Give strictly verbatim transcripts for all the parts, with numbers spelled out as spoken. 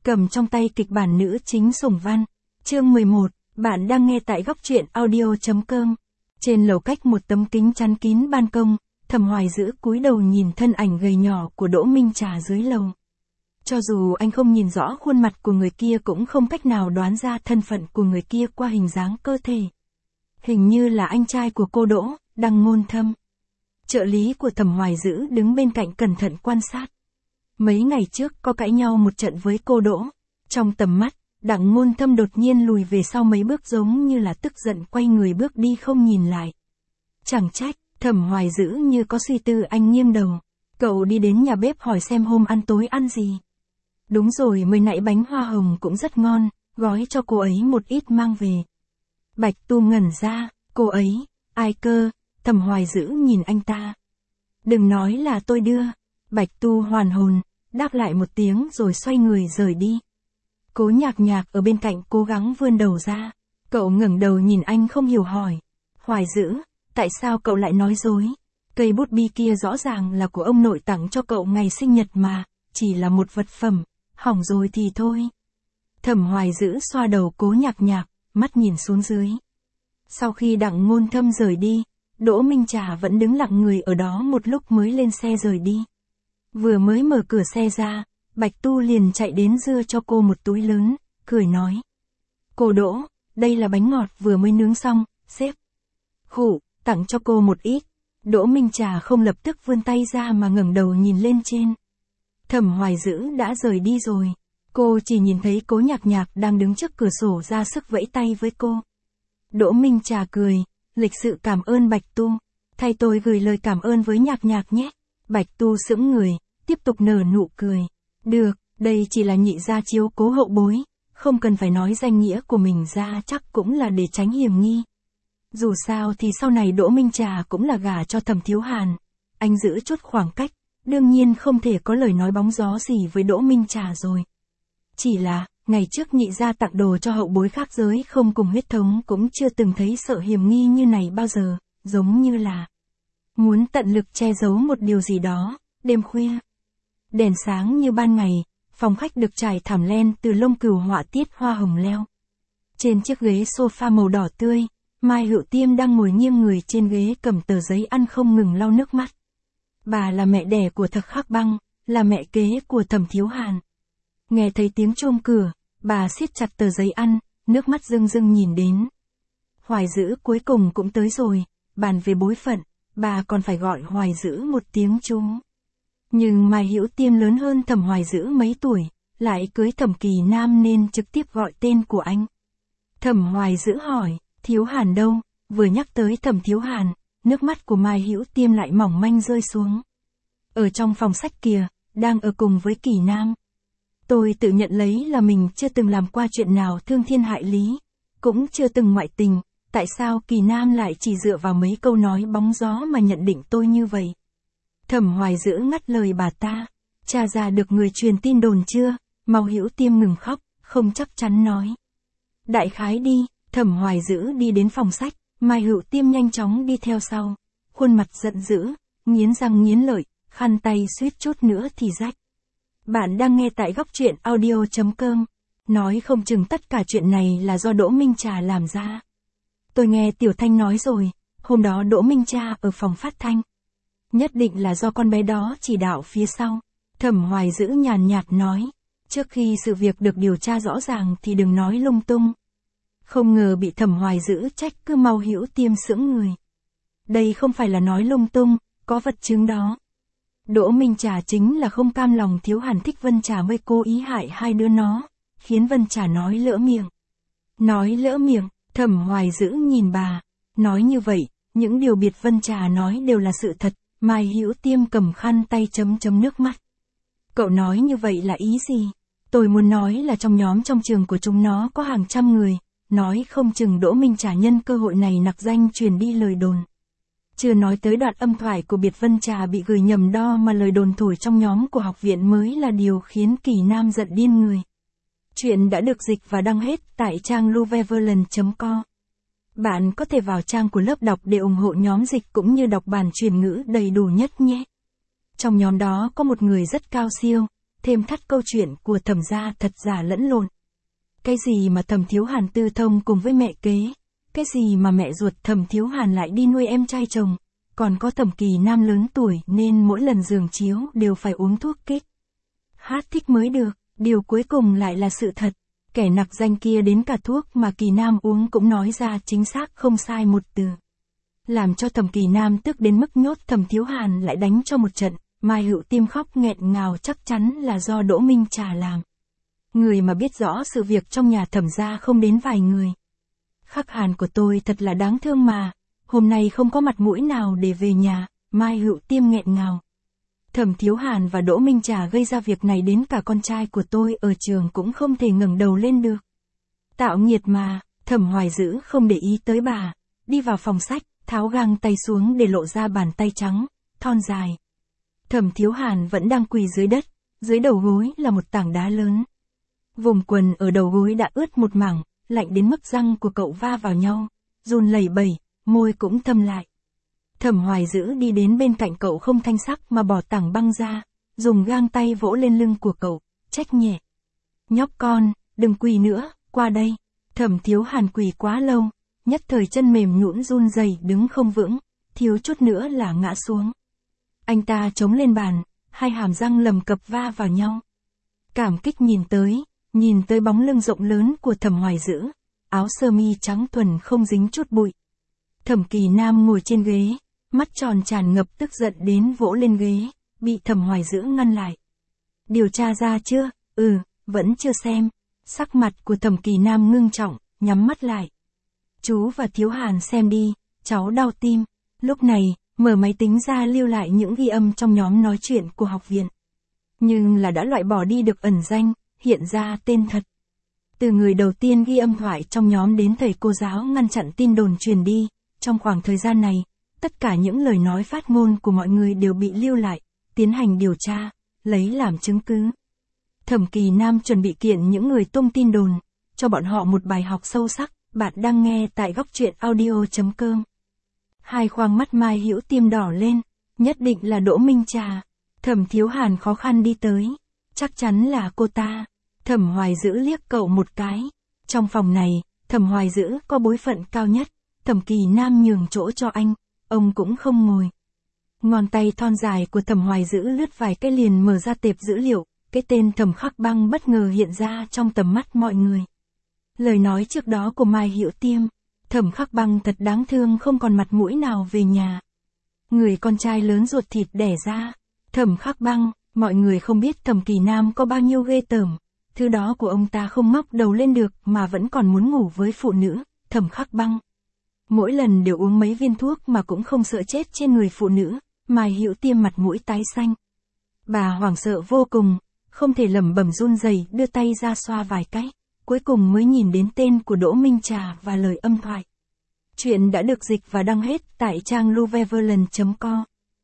cầm trong tay kịch bản nữ chính Sủng Văn. Chương mười một, bạn đang nghe tại góc truyện audio chấm com. Trên lầu cách một tấm kính chắn kín ban công, Thẩm Hoài Dữ cúi đầu nhìn thân ảnh gầy nhỏ của Đỗ Minh Trà dưới lầu. Cho dù anh không nhìn rõ khuôn mặt của người kia cũng không cách nào đoán ra thân phận của người kia qua hình dáng cơ thể. Hình như là anh trai của cô Đỗ, Đặng Ngôn Thâm. Trợ lý của Thẩm Hoài Dữ đứng bên cạnh cẩn thận quan sát. Mấy ngày trước có cãi nhau một trận với cô Đỗ. Trong tầm mắt, Đặng Ngôn Thâm đột nhiên lùi về sau mấy bước giống như là tức giận quay người bước đi không nhìn lại. Chẳng trách, Thẩm Hoài Dữ như có suy tư anh nghiêng đầu. Cậu đi đến nhà bếp hỏi xem hôm ăn tối ăn gì. Đúng rồi, mới nãy bánh hoa hồng cũng rất ngon, gói cho cô ấy một ít mang về. Bạch Tu ngẩn ra, cô ấy, ai cơ? Thẩm Hoài Dữ nhìn anh ta. Đừng nói là tôi đưa. Bạch Tu hoàn hồn, đáp lại một tiếng rồi xoay người rời đi. Cố Nhạc Nhạc ở bên cạnh cố gắng vươn đầu ra. Cậu ngẩng đầu nhìn anh không hiểu hỏi. Hoài Dữ, tại sao cậu lại nói dối? Cây bút bi kia rõ ràng là của ông nội tặng cho cậu ngày sinh nhật mà, chỉ là một vật phẩm, hỏng rồi thì thôi. Thẩm Hoài Dữ xoa đầu Cố Nhạc Nhạc, mắt nhìn xuống dưới. Sau khi Đặng Ngôn Thâm rời đi, Đỗ Minh Trà vẫn đứng lặng người ở đó một lúc mới lên xe rời đi. Vừa mới mở cửa xe ra, Bạch Tu liền chạy đến dưa cho cô một túi lớn, cười nói. Cô Đỗ, đây là bánh ngọt vừa mới nướng xong, sếp. Khụ, tặng cho cô một ít. Đỗ Minh Trà không lập tức vươn tay ra mà ngẩng đầu nhìn lên trên. Thẩm Hoài Dữ đã rời đi rồi. Cô chỉ nhìn thấy Cố Nhạc Nhạc đang đứng trước cửa sổ ra sức vẫy tay với cô. Đỗ Minh Trà cười, lịch sự cảm ơn Bạch Tu. Thay tôi gửi lời cảm ơn với Nhạc Nhạc nhé. Bạch Tu sững người, tiếp tục nở nụ cười. Được, đây chỉ là nhị gia chiếu cố hậu bối, không cần phải nói danh nghĩa của mình ra, chắc cũng là để tránh hiểm nghi. Dù sao thì sau này Đỗ Minh Trà cũng là gả cho Thẩm Thiếu Hàn. Anh giữ chút khoảng cách, đương nhiên không thể có lời nói bóng gió gì với Đỗ Minh Trà rồi. Chỉ là, ngày trước nhị gia tặng đồ cho hậu bối khác giới không cùng huyết thống cũng chưa từng thấy sợ hiểm nghi như này bao giờ, giống như là muốn tận lực che giấu một điều gì đó. Đêm khuya, đèn sáng như ban ngày, phòng khách được trải thảm len từ lông cừu họa tiết hoa hồng leo. Trên chiếc ghế sofa màu đỏ tươi, Mai Hữu Tiêm đang ngồi nghiêng người trên ghế cầm tờ giấy ăn không ngừng lau nước mắt. Bà là mẹ đẻ của Thạch Khắc Băng, là mẹ kế của Thẩm Thiếu Hàn. Nghe thấy tiếng chuông cửa, bà siết chặt tờ giấy ăn, nước mắt rưng rưng nhìn đến. Hoài Dữ cuối cùng cũng tới rồi, bàn về bối phận, bà còn phải gọi Hoài Dữ một tiếng chú. Nhưng Mai Hữu Tiêm lớn hơn Thẩm Hoài Dữ mấy tuổi, lại cưới Thẩm Kỳ Nam nên trực tiếp gọi tên của anh. Thẩm Hoài Dữ hỏi, Thiếu Hàn đâu? Vừa nhắc tới Thẩm Thiếu Hàn, nước mắt của Mai Hữu Tiêm lại mỏng manh rơi xuống. Ở trong phòng sách kìa, đang ở cùng với Kỳ Nam. Tôi tự nhận lấy là mình chưa từng làm qua chuyện nào thương thiên hại lý, cũng chưa từng ngoại tình, tại sao Kỳ Nam lại chỉ dựa vào mấy câu nói bóng gió mà nhận định tôi như vậy? Thẩm Hoài Dữ ngắt lời bà ta, tra ra được người truyền tin đồn chưa? Mai Hữu Tiêm ngừng khóc, không chắc chắn nói. Đại khái đi. Thẩm Hoài Dữ đi đến phòng sách, Mai Hữu Tiêm nhanh chóng đi theo sau, khuôn mặt giận dữ, nghiến răng nghiến lợi, khăn tay suýt chút nữa thì rách. Bạn đang nghe tại góc truyện audio chấm com. Nói không chừng tất cả chuyện này là do Đỗ Minh Trà làm ra. Tôi nghe Tiểu Thanh nói rồi, hôm đó Đỗ Minh Trà ở phòng phát thanh. Nhất định là do con bé đó chỉ đạo phía sau. Thẩm Hoài Dữ nhàn nhạt nói, trước khi sự việc được điều tra rõ ràng thì đừng nói lung tung. Không ngờ bị Thẩm Hoài Dữ trách, cứ Mai Hữu Tiêm sững người. Đây không phải là nói lung tung, có vật chứng đó. Đỗ Minh Trà chính là không cam lòng Thiếu Hàn thích Vân Trà mới cố ý hại hai đứa nó, khiến Vân Trà nói lỡ miệng. Nói lỡ miệng, Thẩm Hoài Dữ nhìn bà, nói như vậy, những điều biệt Vân Trà nói đều là sự thật. Mai Hữu Tiêm cầm khăn tay chấm chấm nước mắt. Cậu nói như vậy là ý gì? Tôi muốn nói là trong nhóm trong trường của chúng nó có hàng trăm người. Nói không chừng Đỗ Minh Trà nhân cơ hội này nặc danh truyền đi lời đồn. Chưa nói tới đoạn âm thoại của biệt Vân Trà bị gửi nhầm đo mà lời đồn thổi trong nhóm của học viện mới là điều khiến Kỳ Nam giận điên người. Chuyện đã được dịch và đăng hết tại trang luveverland chấm com. Bạn có thể vào trang của lớp đọc để ủng hộ nhóm dịch cũng như đọc bản truyền ngữ đầy đủ nhất nhé. Trong nhóm đó có một người rất cao siêu, thêm thắt câu chuyện của Thẩm gia thật giả lẫn lộn. Cái gì mà Thẩm Thiếu Hàn tư thông cùng với mẹ kế, cái gì mà mẹ ruột Thẩm Thiếu Hàn lại đi nuôi em trai chồng, còn có Thẩm Kỳ Nam lớn tuổi nên mỗi lần giường chiếu đều phải uống thuốc kích hát thích mới được, điều cuối cùng lại là sự thật. Kẻ nặc danh kia đến cả thuốc mà Kỳ Nam uống cũng nói ra chính xác không sai một từ. Làm cho Thẩm Kỳ Nam tức đến mức nhốt Thẩm Thiếu Hàn lại đánh cho một trận, Mai Hữu Tiêm khóc nghẹn ngào chắc chắn là do Đỗ Minh Trà làm. Người mà biết rõ sự việc trong nhà Thẩm gia không đến vài người. Khắc Hàn của tôi thật là đáng thương mà, hôm nay không có mặt mũi nào để về nhà, Mai Hữu Tiêm nghẹn ngào. Thẩm Thiếu Hàn và Đỗ Minh Trà gây ra việc này đến cả con trai của tôi ở trường cũng không thể ngẩng đầu lên được. Tạo nghiệt mà, Thẩm Hoài Dữ không để ý tới bà, đi vào phòng sách, tháo găng tay xuống để lộ ra bàn tay trắng, thon dài. Thẩm Thiếu Hàn vẫn đang quỳ dưới đất, dưới đầu gối là một tảng đá lớn. Vùng quần ở đầu gối đã ướt một mảng, lạnh đến mức răng của cậu va vào nhau, run lẩy bẩy, môi cũng thâm lại. Thẩm Hoài Dữ đi đến bên cạnh cậu không thanh sắc mà bỏ tảng băng ra, dùng gang tay vỗ lên lưng của cậu, trách nhẹ. Nhóc con, đừng quỳ nữa, qua đây. Thẩm Thiếu Hàn quỳ quá lâu, nhất thời chân mềm nhũn run rẩy đứng không vững, thiếu chút nữa là ngã xuống. Anh ta chống lên bàn, hai hàm răng lầm cập va vào nhau. Cảm kích nhìn tới, nhìn tới bóng lưng rộng lớn của Thẩm Hoài Dữ, áo sơ mi trắng thuần không dính chút bụi. Thẩm Kỳ Nam ngồi trên ghế, mắt tròn tràn ngập tức giận đến vỗ lên ghế, bị Thẩm Hoài Dữ ngăn lại. Điều tra ra chưa? Ừ, vẫn chưa xem. Sắc mặt của Thẩm Kỳ Nam ngưng trọng, nhắm mắt lại. Chú và Thiếu Hàn xem đi, cháu đau tim. Lúc này, mở máy tính ra lưu lại những ghi âm trong nhóm nói chuyện của học viện. Nhưng là đã loại bỏ đi được ẩn danh, hiện ra tên thật. Từ người đầu tiên ghi âm thoại trong nhóm đến thầy cô giáo ngăn chặn tin đồn truyền đi, trong khoảng thời gian này, tất cả những lời nói phát ngôn của mọi người đều bị lưu lại, tiến hành điều tra, lấy làm chứng cứ. Thẩm Kỳ Nam chuẩn bị kiện những người tung tin đồn, cho bọn họ một bài học sâu sắc. Bạn đang nghe tại góc truyện audio chấm com. Hai khoang mắt Mai Hữu Tiêm đỏ lên, nhất định là Đỗ Minh Trà. Thẩm Thiếu Hàn khó khăn đi tới, chắc chắn là cô ta. Thẩm Hoài Dữ liếc cậu một cái. Trong phòng này, Thẩm Hoài Dữ có bối phận cao nhất, Thẩm Kỳ Nam nhường chỗ cho anh, ông cũng không ngồi. Ngón tay thon dài của Thẩm Hoài Dữ lướt vài cái liền mở ra tệp dữ liệu, cái tên Thẩm Khắc Băng bất ngờ hiện ra trong tầm mắt mọi người. Lời nói trước đó của Mai Hữu Tiêm, Thẩm Khắc Băng thật đáng thương không còn mặt mũi nào về nhà. Người con trai lớn ruột thịt đẻ ra, Thẩm Khắc Băng, mọi người không biết Thẩm Kỳ Nam có bao nhiêu ghê tởm, thứ đó của ông ta không ngóc đầu lên được mà vẫn còn muốn ngủ với phụ nữ, Thẩm Khắc Băng. Mỗi lần đều uống mấy viên thuốc mà cũng không sợ chết trên người phụ nữ, Mai Hữu Tiêm mặt mũi tái xanh. Bà hoảng sợ vô cùng, không thể lẩm bẩm run rẩy đưa tay ra xoa vài cái. Cuối cùng mới nhìn đến tên của Đỗ Minh Trà và lời âm thoại. Chuyện đã được dịch và đăng hết tại trang luveverland chấm com.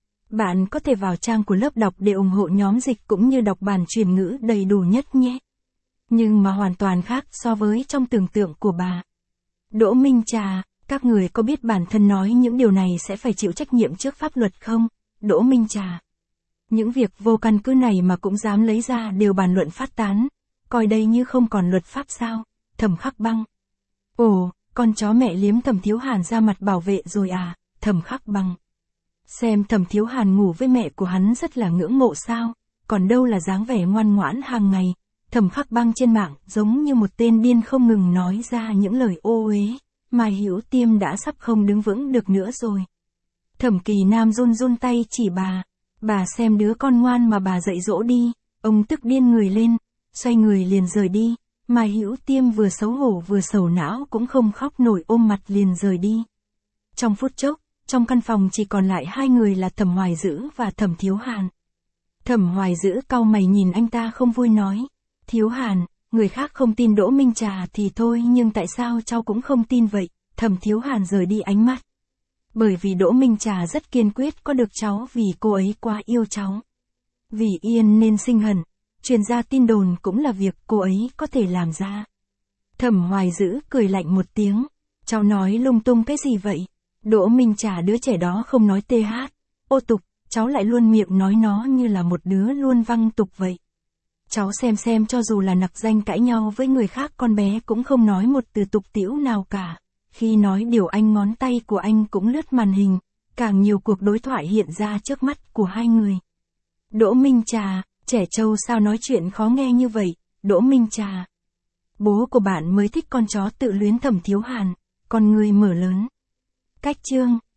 Bạn có thể vào trang của lớp đọc để ủng hộ nhóm dịch cũng như đọc bản truyền ngữ đầy đủ nhất nhé. Nhưng mà hoàn toàn khác so với trong tưởng tượng của bà. Đỗ Minh Trà, các người có biết bản thân nói những điều này sẽ phải chịu trách nhiệm trước pháp luật không? Đỗ Minh Trà. Những việc vô căn cứ này mà cũng dám lấy ra đều bàn luận phát tán. Coi đây như không còn luật pháp sao? Thẩm Khắc Băng. Ồ, con chó mẹ liếm Thẩm Thiếu Hàn ra mặt bảo vệ rồi à? Thẩm Khắc Băng. Xem Thẩm Thiếu Hàn ngủ với mẹ của hắn rất là ngưỡng mộ sao? Còn đâu là dáng vẻ ngoan ngoãn hàng ngày. Thẩm Khắc Băng trên mạng giống như một tên điên không ngừng nói ra những lời ô uế. Mai Hữu Tiêm đã sắp không đứng vững được nữa rồi. Thẩm Kỳ Nam run run tay chỉ bà. Bà xem đứa con ngoan mà bà dạy dỗ đi. Ông tức điên người lên. Xoay người liền rời đi, Mai Hữu Tiêm vừa xấu hổ vừa sầu não cũng không khóc nổi ôm mặt liền rời đi. Trong phút chốc, trong căn phòng chỉ còn lại hai người là Thẩm Hoài Dữ và Thẩm Thiếu Hàn. Thẩm Hoài Dữ cau mày nhìn anh ta không vui nói, Thiếu Hàn, người khác không tin Đỗ Minh Trà thì thôi nhưng tại sao cháu cũng không tin vậy? Thẩm Thiếu Hàn rời đi ánh mắt. Bởi vì Đỗ Minh Trà rất kiên quyết có được cháu vì cô ấy quá yêu cháu. Vì Yên nên sinh hận. Truyền ra tin đồn cũng là việc cô ấy có thể làm ra. Thẩm Hoài Dữ cười lạnh một tiếng. Cháu nói lung tung cái gì vậy? Đỗ Minh Trà đứa trẻ đó không nói tê hát, ô tục, cháu lại luôn miệng nói nó như là một đứa luôn văng tục vậy. Cháu xem xem cho dù là nặc danh cãi nhau với người khác con bé cũng không nói một từ tục tĩu nào cả. Khi nói điều anh ngón tay của anh cũng lướt màn hình, càng nhiều cuộc đối thoại hiện ra trước mắt của hai người. Đỗ Minh Trà, trẻ trâu sao nói chuyện khó nghe như vậy, Đỗ Minh Trà. Bố của bạn mới thích con chó tự luyến Thẩm Thiếu Hàn, con người mở lớn. Cách chương.